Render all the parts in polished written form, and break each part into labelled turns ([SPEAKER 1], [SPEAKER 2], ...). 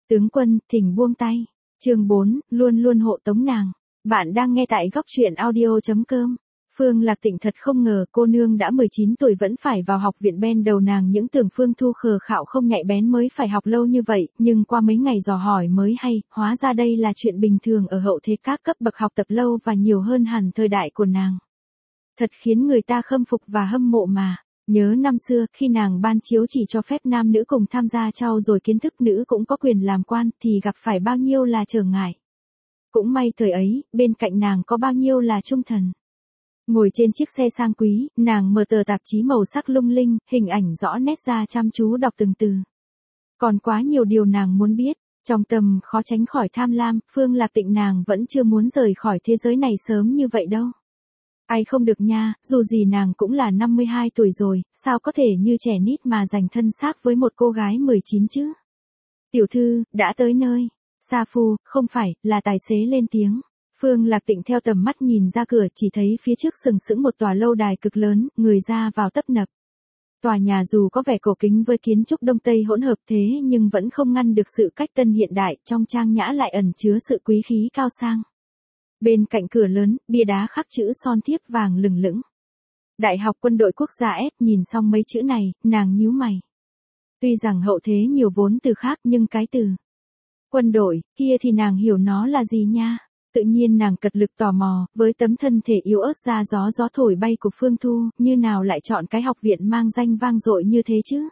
[SPEAKER 1] Tướng quân, thỉnh buông tay. Chương 4, luôn luôn hộ tống nàng. Bạn đang nghe tại góc truyện audio.com. Phương Lạc Tịnh thật không ngờ cô nương đã 19 tuổi vẫn phải vào học viện, bên đầu nàng những tưởng Phương Thu khờ khạo không nhạy bén mới phải học lâu như vậy, nhưng qua mấy ngày dò hỏi mới hay, hóa ra đây là chuyện bình thường ở hậu thế, các cấp bậc học tập lâu và nhiều hơn hẳn thời đại của nàng. Thật khiến người ta khâm phục và hâm mộ mà. Nhớ năm xưa, khi nàng ban chiếu chỉ cho phép nam nữ cùng tham gia trau dồi kiến thức, nữ cũng có quyền làm quan, thì gặp phải bao nhiêu là trở ngại. Cũng may thời ấy, bên cạnh nàng có bao nhiêu là trung thần. Ngồi trên chiếc xe sang quý, nàng mở tờ tạp chí màu sắc lung linh, hình ảnh rõ nét ra chăm chú đọc từng từ. Còn quá nhiều điều nàng muốn biết, trong tâm khó tránh khỏi tham lam, Phương Lạc Tịnh nàng vẫn chưa muốn rời khỏi thế giới này sớm như vậy đâu. Ai không được nha, dù gì nàng cũng là 52 tuổi rồi, sao có thể như trẻ nít mà giành thân xác với một cô gái 19 chứ? Tiểu thư, đã tới nơi. Sa Phu, không phải, là tài xế lên tiếng. Phương Lạc Tịnh theo tầm mắt nhìn ra cửa, chỉ thấy phía trước sừng sững một tòa lâu đài cực lớn, người ra vào tấp nập. Tòa nhà dù có vẻ cổ kính với kiến trúc Đông Tây hỗn hợp thế nhưng vẫn không ngăn được sự cách tân hiện đại, trong trang nhã lại ẩn chứa sự quý khí cao sang. Bên cạnh cửa lớn, bia đá khắc chữ son thiếp vàng lừng lững. Đại học Quân đội Quốc gia S, nhìn xong mấy chữ này, nàng nhíu mày. Tuy rằng hậu thế nhiều vốn từ khác nhưng cái từ quân đội kia thì nàng hiểu nó là gì nha. Tự nhiên nàng cật lực tò mò, với tấm thân thể yếu ớt ra gió thổi bay của Phương Thu, như nào lại chọn cái học viện mang danh vang dội như thế chứ?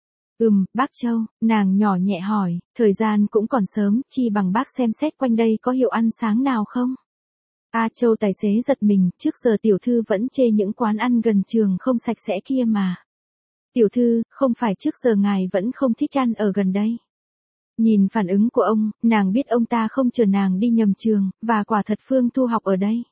[SPEAKER 1] Bác Châu, nàng nhỏ nhẹ hỏi, thời gian cũng còn sớm, chi bằng bác xem xét quanh đây có hiệu ăn sáng nào không? A Châu tài xế giật mình, trước giờ tiểu thư vẫn chê những quán ăn gần trường không sạch sẽ kia mà. Tiểu thư, không phải trước giờ ngài vẫn không thích ăn ở gần đây. Nhìn phản ứng của ông, nàng biết ông ta không chờ nàng đi nhầm trường, và quả thật Phương Thu học ở đây.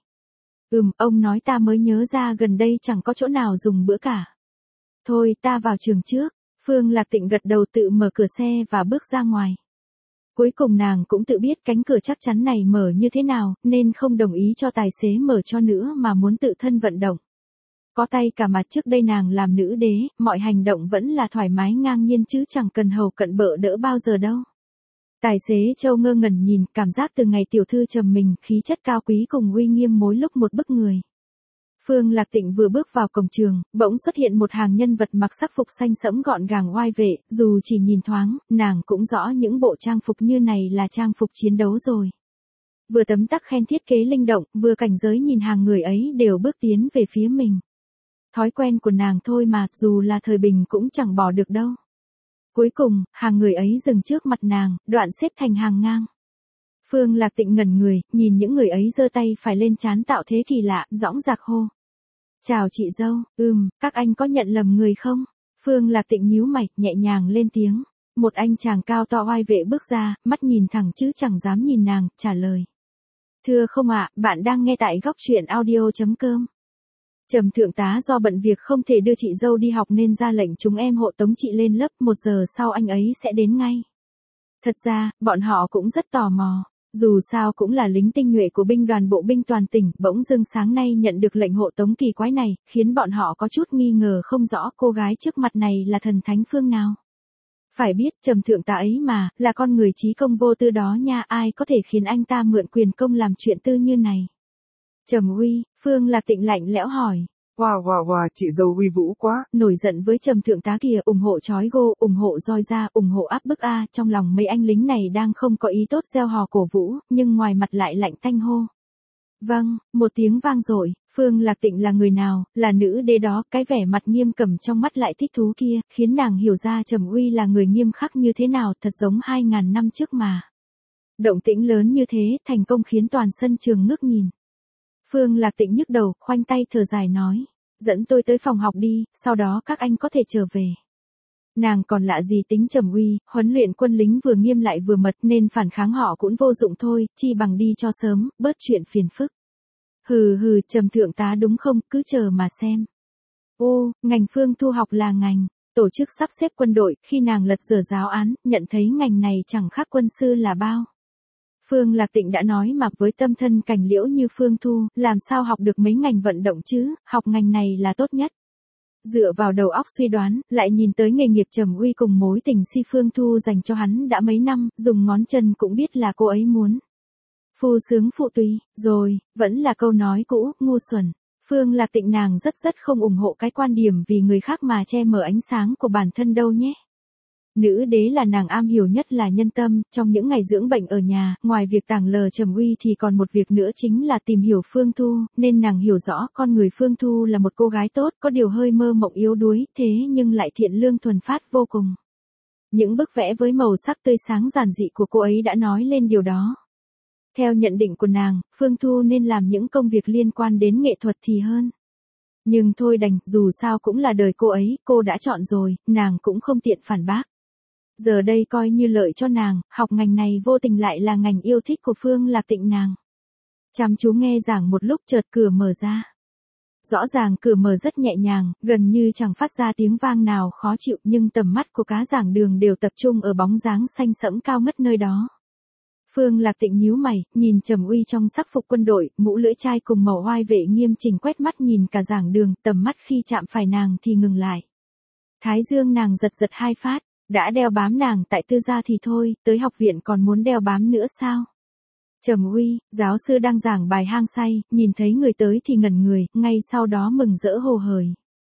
[SPEAKER 1] Ông nói ta mới nhớ ra gần đây chẳng có chỗ nào dùng bữa cả. Thôi ta vào trường trước. Phương Lạc Tịnh gật đầu tự mở cửa xe và bước ra ngoài. Cuối cùng nàng cũng tự biết cánh cửa chắc chắn này mở như thế nào, nên không đồng ý cho tài xế mở cho nữa mà muốn tự thân vận động. Có tay cả mặt, trước đây nàng làm nữ đế, mọi hành động vẫn là thoải mái ngang nhiên chứ chẳng cần hầu cận bợ đỡ bao giờ đâu. Tài xế Châu ngơ ngẩn nhìn, cảm giác từ ngày tiểu thư trầm mình, khí chất cao quý cùng uy nghiêm mỗi lúc một bức người. Phương Lạc Tịnh vừa bước vào cổng trường, bỗng xuất hiện một hàng nhân vật mặc sắc phục xanh sẫm gọn gàng oai vệ, dù chỉ nhìn thoáng, nàng cũng rõ những bộ trang phục như này là trang phục chiến đấu rồi. Vừa tấm tắc khen thiết kế linh động, vừa cảnh giới nhìn hàng người ấy đều bước tiến về phía mình. Thói quen của nàng thôi mà, dù là thời bình cũng chẳng bỏ được đâu. Cuối cùng, hàng người ấy dừng trước mặt nàng, đoạn xếp thành hàng ngang. Phương Lạc Tịnh ngẩn người, nhìn những người ấy giơ tay phải lên trán tạo thế kỳ lạ, dõng dạc hô. Chào chị dâu, các anh có nhận lầm người không? Phương Lạc Tịnh nhíu mày, nhẹ nhàng lên tiếng. Một anh chàng cao to oai vệ bước ra, mắt nhìn thẳng chứ chẳng dám nhìn nàng, trả lời. Thưa không ạ, bạn đang nghe tại góc truyện audio.com. Trầm thượng tá do bận việc không thể đưa chị dâu đi học nên ra lệnh chúng em hộ tống chị lên lớp, 1 giờ sau anh ấy sẽ đến ngay. Thật ra, bọn họ cũng rất tò mò. Dù sao cũng là lính tinh nhuệ của binh đoàn bộ binh toàn tỉnh, bỗng dưng sáng nay nhận được lệnh hộ tống kỳ quái này, khiến bọn họ có chút nghi ngờ không rõ cô gái trước mặt này là thần thánh phương nào. Phải biết, Trầm thượng tá ấy mà, là con người trí công vô tư đó nha, ai có thể khiến anh ta mượn quyền công làm chuyện tư như này. Trầm uy, Phương Lạc Tịnh lạnh lẽo hỏi.
[SPEAKER 2] Wow, chị dâu uy vũ quá.
[SPEAKER 1] Nổi giận với Trầm thượng tá kìa, ủng hộ chói gô, ủng hộ roi ra, ủng hộ áp bức a, trong lòng mấy anh lính này đang không có ý tốt reo hò cổ vũ, nhưng ngoài mặt lại lạnh tanh hô. Vâng, một tiếng vang dội. Phương Lạc Tịnh là người nào, là nữ đế đó, cái vẻ mặt nghiêm cẩm trong mắt lại thích thú kia, khiến nàng hiểu ra Trầm uy là người nghiêm khắc như thế nào, thật giống 2000 năm trước mà. Động tĩnh lớn như thế, thành công khiến toàn sân trường ngước nhìn. Phương Lạc Tịnh nhức đầu, khoanh tay thở dài nói. Dẫn tôi tới phòng học đi, sau đó các anh có thể trở về. Nàng còn lạ gì tính Trầm uy, huấn luyện quân lính vừa nghiêm lại vừa mật nên phản kháng họ cũng vô dụng thôi, chi bằng đi cho sớm, bớt chuyện phiền phức. Hừ, Trầm thượng tá đúng không, cứ chờ mà xem. Ô, ngành Phương Thu học là ngành tổ chức sắp xếp quân đội, khi nàng lật dở giáo án, nhận thấy ngành này chẳng khác quân sư là bao. Phương Lạc Tịnh đã nói mà với tâm thân cảnh liễu như Phương Thu, làm sao học được mấy ngành vận động chứ, học ngành này là tốt nhất. Dựa vào đầu óc suy đoán, lại nhìn tới nghề nghiệp Trầm Uy cùng mối tình si Phương Thu dành cho hắn đã mấy năm, dùng ngón chân cũng biết là cô ấy muốn. Phu sướng phụ tùy, rồi, vẫn là câu nói cũ, ngu xuẩn. Phương Lạc Tịnh nàng rất không ủng hộ cái quan điểm vì người khác mà che mờ ánh sáng của bản thân đâu nhé. Nữ đế là nàng am hiểu nhất là nhân tâm, trong những ngày dưỡng bệnh ở nhà, ngoài việc tàng lờ Trầm Uy thì còn một việc nữa chính là tìm hiểu Phương Thu, nên nàng hiểu rõ con người Phương Thu là một cô gái tốt, có điều hơi mơ mộng yếu đuối, thế nhưng lại thiện lương thuần phát vô cùng. Những bức vẽ với màu sắc tươi sáng giản dị của cô ấy đã nói lên điều đó. Theo nhận định của nàng, Phương Thu nên làm những công việc liên quan đến nghệ thuật thì hơn. Nhưng thôi đành, dù sao cũng là đời cô ấy, cô đã chọn rồi, nàng cũng không tiện phản bác. Giờ đây coi như lợi cho nàng, học ngành này vô tình lại là ngành yêu thích của Phương Lạc Tịnh nàng. Chăm chú nghe giảng một lúc chợt cửa mở ra. Rõ ràng cửa mở rất nhẹ nhàng, gần như chẳng phát ra tiếng vang nào khó chịu nhưng tầm mắt của cá giảng đường đều tập trung ở bóng dáng xanh sẫm cao ngất nơi đó. Phương Lạc Tịnh nhíu mày, nhìn Trầm Uy trong sắc phục quân đội, mũ lưỡi chai cùng màu oai vệ nghiêm chỉnh quét mắt nhìn cả giảng đường, tầm mắt khi chạm phải nàng thì ngừng lại. Thái dương nàng giật hai phát, đã đeo bám nàng tại tư gia thì thôi, tới học viện còn muốn đeo bám nữa sao? Trầm Uy, giáo sư đang giảng bài hang say, nhìn thấy người tới thì ngẩn người, ngay sau đó mừng rỡ hồ hởi.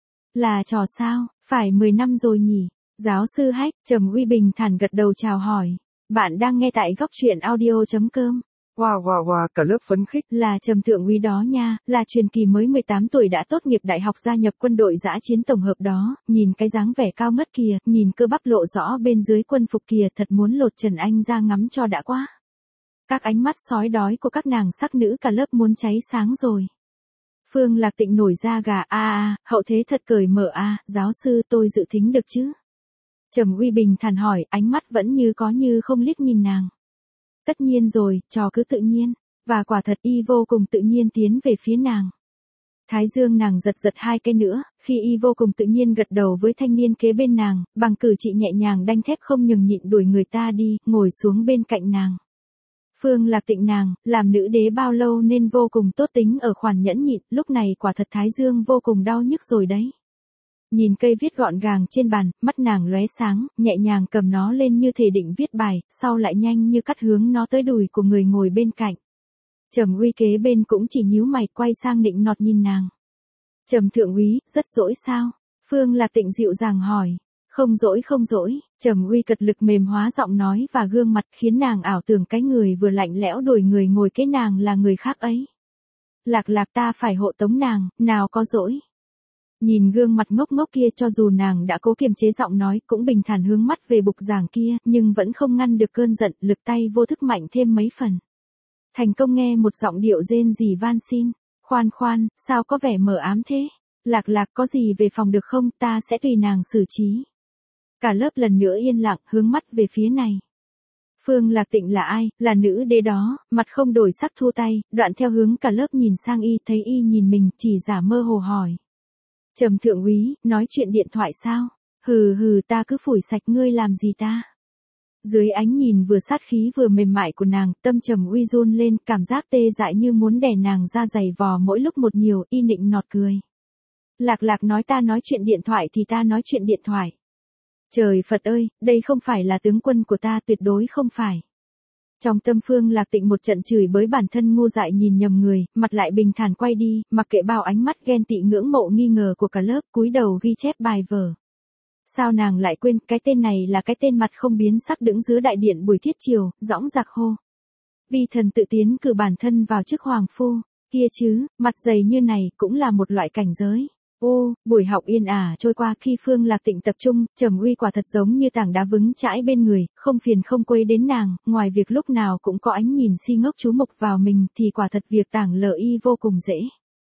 [SPEAKER 1] Là trò sao, phải 10 năm rồi nhỉ? Giáo sư hách, Trầm Uy bình thản gật đầu chào hỏi. Bạn đang nghe tại góc truyện audio.com.
[SPEAKER 2] Wow, cả lớp phấn khích.
[SPEAKER 1] Là Trầm Thượng Úy đó nha, là truyền kỳ mới 18 tuổi đã tốt nghiệp đại học gia nhập quân đội dã chiến tổng hợp đó, nhìn cái dáng vẻ cao ngất kìa, nhìn cơ bắp lộ rõ bên dưới quân phục kìa, thật muốn lột trần anh ra ngắm cho đã quá. Các ánh mắt sói đói của các nàng sắc nữ cả lớp muốn cháy sáng rồi. Phương Lạc Tịnh nổi da gà, hậu thế thật cởi mở giáo sư tôi dự tính được chứ? Trầm Uy bình thản hỏi, ánh mắt vẫn như có như không liếc nhìn nàng. Tất nhiên rồi, trò cứ tự nhiên, và quả thật y vô cùng tự nhiên tiến về phía nàng. Thái dương nàng giật hai cái nữa, khi y vô cùng tự nhiên gật đầu với thanh niên kế bên nàng, bằng cử chỉ nhẹ nhàng đanh thép không nhường nhịn đuổi người ta đi, ngồi xuống bên cạnh nàng. Phương Lạc Tịnh nàng, làm nữ đế bao lâu nên vô cùng tốt tính ở khoản nhẫn nhịn, lúc này quả thật thái dương vô cùng đau nhức rồi đấy. Nhìn cây viết gọn gàng trên bàn, mắt nàng lóe sáng, nhẹ nhàng cầm nó lên như thể định viết bài, sau lại nhanh như cắt hướng nó tới đùi của người ngồi bên cạnh. Trầm Uy kế bên cũng chỉ nhíu mày quay sang nịnh nọt nhìn nàng. Trầm Thượng Úy, rất dỗi sao? Phương Lạc Tịnh dịu dàng hỏi. Không dỗi, Trầm Uy cật lực mềm hóa giọng nói và gương mặt khiến nàng ảo tưởng cái người vừa lạnh lẽo đuổi người ngồi kế nàng là người khác ấy. Lạc ta phải hộ tống nàng, nào có dỗi. Nhìn gương mặt ngốc kia cho dù nàng đã cố kiềm chế giọng nói cũng bình thản hướng mắt về bục giảng kia nhưng vẫn không ngăn được cơn giận, lực tay vô thức mạnh thêm mấy phần. Thành công nghe một giọng điệu rên rỉ van xin. Khoan, sao có vẻ mờ ám thế? Lạc có gì về phòng được không, ta sẽ tùy nàng xử trí. Cả lớp lần nữa yên lặng hướng mắt về phía này. Phương Lạc Tịnh là ai, là nữ đế đó, mặt không đổi sắc thu tay, đoạn theo hướng cả lớp nhìn sang y, thấy y nhìn mình, chỉ giả mơ hồ hỏi. Trầm Thượng Úy, nói chuyện điện thoại sao? Hừ, ta cứ phủi sạch ngươi làm gì ta? Dưới ánh nhìn vừa sát khí vừa mềm mại của nàng, tâm Trầm Uy run lên, cảm giác tê dại như muốn đè nàng ra giày vò mỗi lúc một nhiều, y nịnh nọt cười. Lạc nói ta nói chuyện điện thoại thì ta nói chuyện điện thoại. Trời Phật ơi, đây không phải là tướng quân của ta, tuyệt đối không phải. Trong tâm Phương Lạc Tịnh một trận chửi bới bản thân ngu dại nhìn nhầm người, mặt lại bình thản quay đi, mặc kệ bao ánh mắt ghen tị ngưỡng mộ nghi ngờ của cả lớp, cúi đầu ghi chép bài vở. Sao nàng lại quên, cái tên này là cái tên mặt không biến sắc đứng dưới đại điện buổi thiết chiều, dõng dạc hô. Vi thần tự tiến cử bản thân vào chức hoàng phu, kia chứ, mặt dày như này cũng là một loại cảnh giới. Buổi học yên ả trôi qua khi Phương Lạc Tịnh tập trung, Trầm Uy quả thật giống như tảng đá vững chãi bên người, không phiền không quấy đến nàng, ngoài việc lúc nào cũng có ánh nhìn si ngốc chú mục vào mình thì quả thật việc tảng lờ y vô cùng dễ.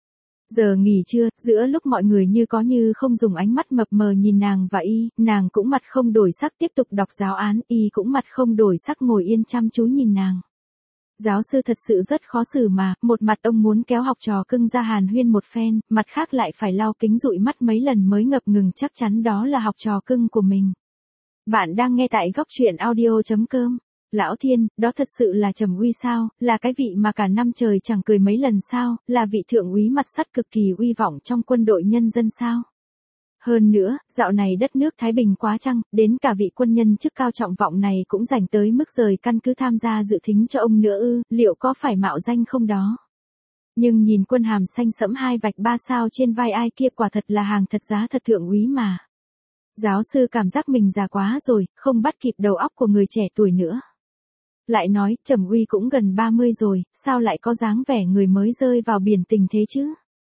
[SPEAKER 1] Giờ nghỉ trưa, giữa lúc mọi người như có như không dùng ánh mắt mập mờ nhìn nàng và y, nàng cũng mặt không đổi sắc tiếp tục đọc giáo án, y cũng mặt không đổi sắc ngồi yên chăm chú nhìn nàng. Giáo sư thật sự rất khó xử mà, một mặt ông muốn kéo học trò cưng ra hàn huyên một phen, mặt khác lại phải lau kính dụi mắt mấy lần mới ngập ngừng chắc chắn đó là học trò cưng của mình. Bạn đang nghe tại góc truyện audio.com. Lão thiên, đó thật sự là Trầm Uy sao, là cái vị mà cả năm trời chẳng cười mấy lần sao, là vị thượng úy mặt sắt cực kỳ uy vọng trong quân đội nhân dân sao. Hơn nữa, dạo này đất nước Thái Bình quá chăng, đến cả vị quân nhân chức cao trọng vọng này cũng dành tới mức rời căn cứ tham gia dự thính cho ông nữa ư, liệu có phải mạo danh không đó? Nhưng nhìn quân hàm xanh sẫm 2 vạch 3 sao trên vai ai kia quả thật là hàng thật giá thật thượng úy mà. Giáo sư cảm giác mình già quá rồi, không bắt kịp đầu óc của người trẻ tuổi nữa. Lại nói, Trầm Uy cũng gần 30 rồi, sao lại có dáng vẻ người mới rơi vào biển tình thế chứ?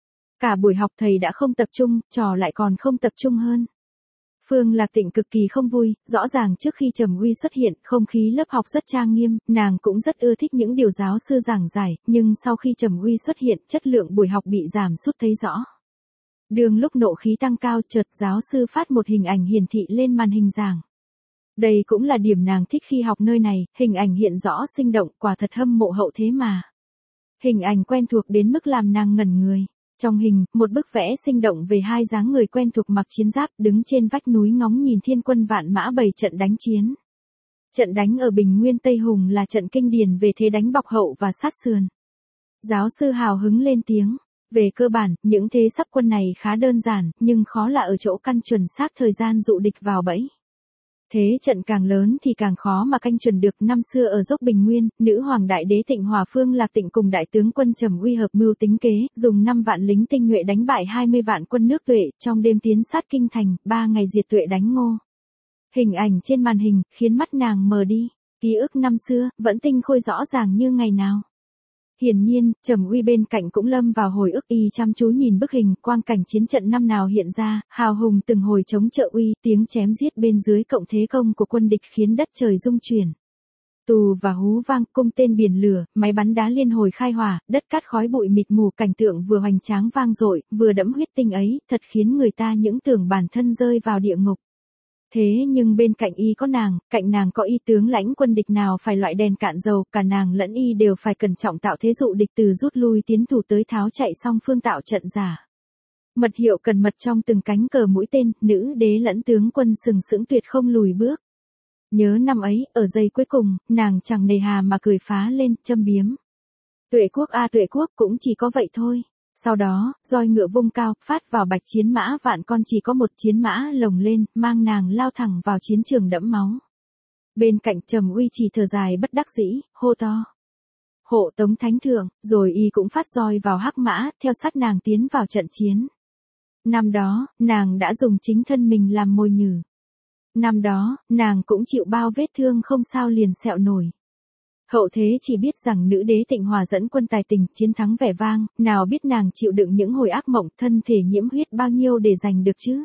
[SPEAKER 1] Cả buổi học thầy đã không tập trung, trò lại còn không tập trung hơn. Phương Lạc Tịnh cực kỳ không vui, rõ ràng trước khi Trầm Uy xuất hiện, không khí lớp học rất trang nghiêm, nàng cũng rất ưa thích những điều giáo sư giảng giải, nhưng sau khi Trầm Uy xuất hiện, chất lượng buổi học bị giảm sút thấy rõ. Đường lúc nộ khí tăng cao, chợt giáo sư phát một hình ảnh hiển thị lên màn hình giảng. Đây cũng là điểm nàng thích khi học nơi này, hình ảnh hiện rõ sinh động, quả thật hâm mộ hậu thế mà. Hình ảnh quen thuộc đến mức làm nàng ngẩn người. Trong hình, một bức vẽ sinh động về hai dáng người quen thuộc mặc chiến giáp đứng trên vách núi ngóng nhìn thiên quân vạn mã bày trận đánh chiến. Trận đánh ở Bình Nguyên Tây Hùng là trận kinh điển về thế đánh bọc hậu và sát sườn. Giáo sư hào hứng lên tiếng. Về cơ bản, những thế sắp quân này khá đơn giản, nhưng khó là ở chỗ căn chuẩn xác thời gian dụ địch vào bẫy. Thế trận càng lớn thì càng khó mà canh chuẩn được. Năm xưa ở dốc Bình Nguyên, nữ hoàng đại đế Tịnh Hòa Phương Lạc Tịnh cùng đại tướng quân Trầm Uy hợp mưu tính kế, dùng 5 vạn lính tinh nhuệ đánh bại 20 vạn quân nước Tuệ, trong đêm tiến sát kinh thành, 3 ngày diệt Tuệ đánh Ngô. Hình ảnh trên màn hình khiến mắt nàng mờ đi, ký ức năm xưa vẫn tinh khôi rõ ràng như ngày nào. Hiển nhiên, Trầm Uy bên cạnh cũng lâm vào hồi ức, y chăm chú nhìn bức hình, quang cảnh chiến trận năm nào hiện ra, hào hùng từng hồi chống trợ uy, tiếng chém giết bên dưới cộng thế công của quân địch khiến đất trời rung chuyển. Tù và hú vang, cung tên biển lửa, máy bắn đá liên hồi khai hỏa, đất cát khói bụi mịt mù, cảnh tượng vừa hoành tráng vang dội, vừa đẫm huyết tinh ấy, thật khiến người ta những tưởng bản thân rơi vào địa ngục. Thế nhưng bên cạnh y có nàng, cạnh nàng có y tướng lãnh quân địch nào phải loại đèn cạn dầu, cả nàng lẫn y đều phải cẩn trọng tạo thế dụ địch từ rút lui tiến thủ tới tháo chạy song phương tạo trận giả. Mật hiệu cần mật trong từng cánh cờ mũi tên, nữ đế lẫn tướng quân sừng sững tuyệt không lùi bước. Nhớ năm ấy, ở giây cuối cùng, nàng chẳng nề hà mà cười phá lên, châm biếm. Tuệ quốc a Tuệ quốc cũng chỉ có vậy thôi. Sau đó, roi ngựa vung cao, phát vào bạch chiến mã vạn con chỉ có một chiến mã lồng lên, mang nàng lao thẳng vào chiến trường đẫm máu. Bên cạnh Trầm Uy chỉ thở dài bất đắc dĩ, hô to. Hộ tống thánh thượng, rồi y cũng phát roi vào hắc mã, theo sát nàng tiến vào trận chiến. Năm đó, nàng đã dùng chính thân mình làm mồi nhử. Năm đó, nàng cũng chịu bao vết thương không sao liền sẹo nổi. Hậu thế chỉ biết rằng nữ đế Tịnh Hòa dẫn quân tài tình, chiến thắng vẻ vang, nào biết nàng chịu đựng những hồi ác mộng, thân thể nhiễm huyết bao nhiêu để giành được chứ.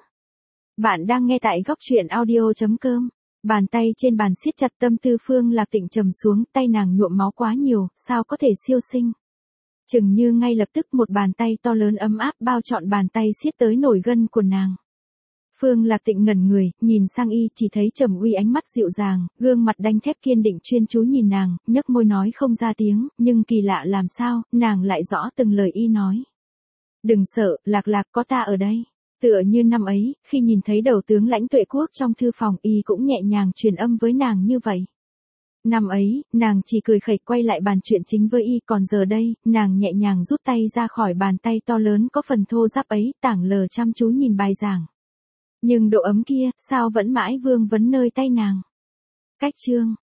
[SPEAKER 1] Bạn đang nghe tại góc truyện audio.com. Bàn tay trên bàn siết chặt, tâm tư Phương Lạc Tịnh trầm xuống, tay nàng nhuộm máu quá nhiều, sao có thể siêu sinh. Chừng như ngay lập tức một bàn tay to lớn ấm áp bao trọn bàn tay siết tới nổi gân của nàng. Phương Lạc Tịnh ngẩn người, nhìn sang y, chỉ thấy Trầm Uy ánh mắt dịu dàng, gương mặt đanh thép kiên định chuyên chú nhìn nàng, nhếch môi nói không ra tiếng, nhưng kỳ lạ làm sao, nàng lại rõ từng lời y nói. Đừng sợ, Lạc Lạc có ta ở đây. Tựa như năm ấy, khi nhìn thấy đầu tướng lãnh Tuệ quốc trong thư phòng, y cũng nhẹ nhàng truyền âm với nàng như vậy. Năm ấy, nàng chỉ cười khẩy quay lại bàn chuyện chính với y, còn giờ đây, nàng nhẹ nhàng rút tay ra khỏi bàn tay to lớn có phần thô ráp ấy, tảng lờ chăm chú nhìn bài giảng. Nhưng độ ấm kia, sao vẫn mãi vương vấn nơi tay nàng. Cách chương.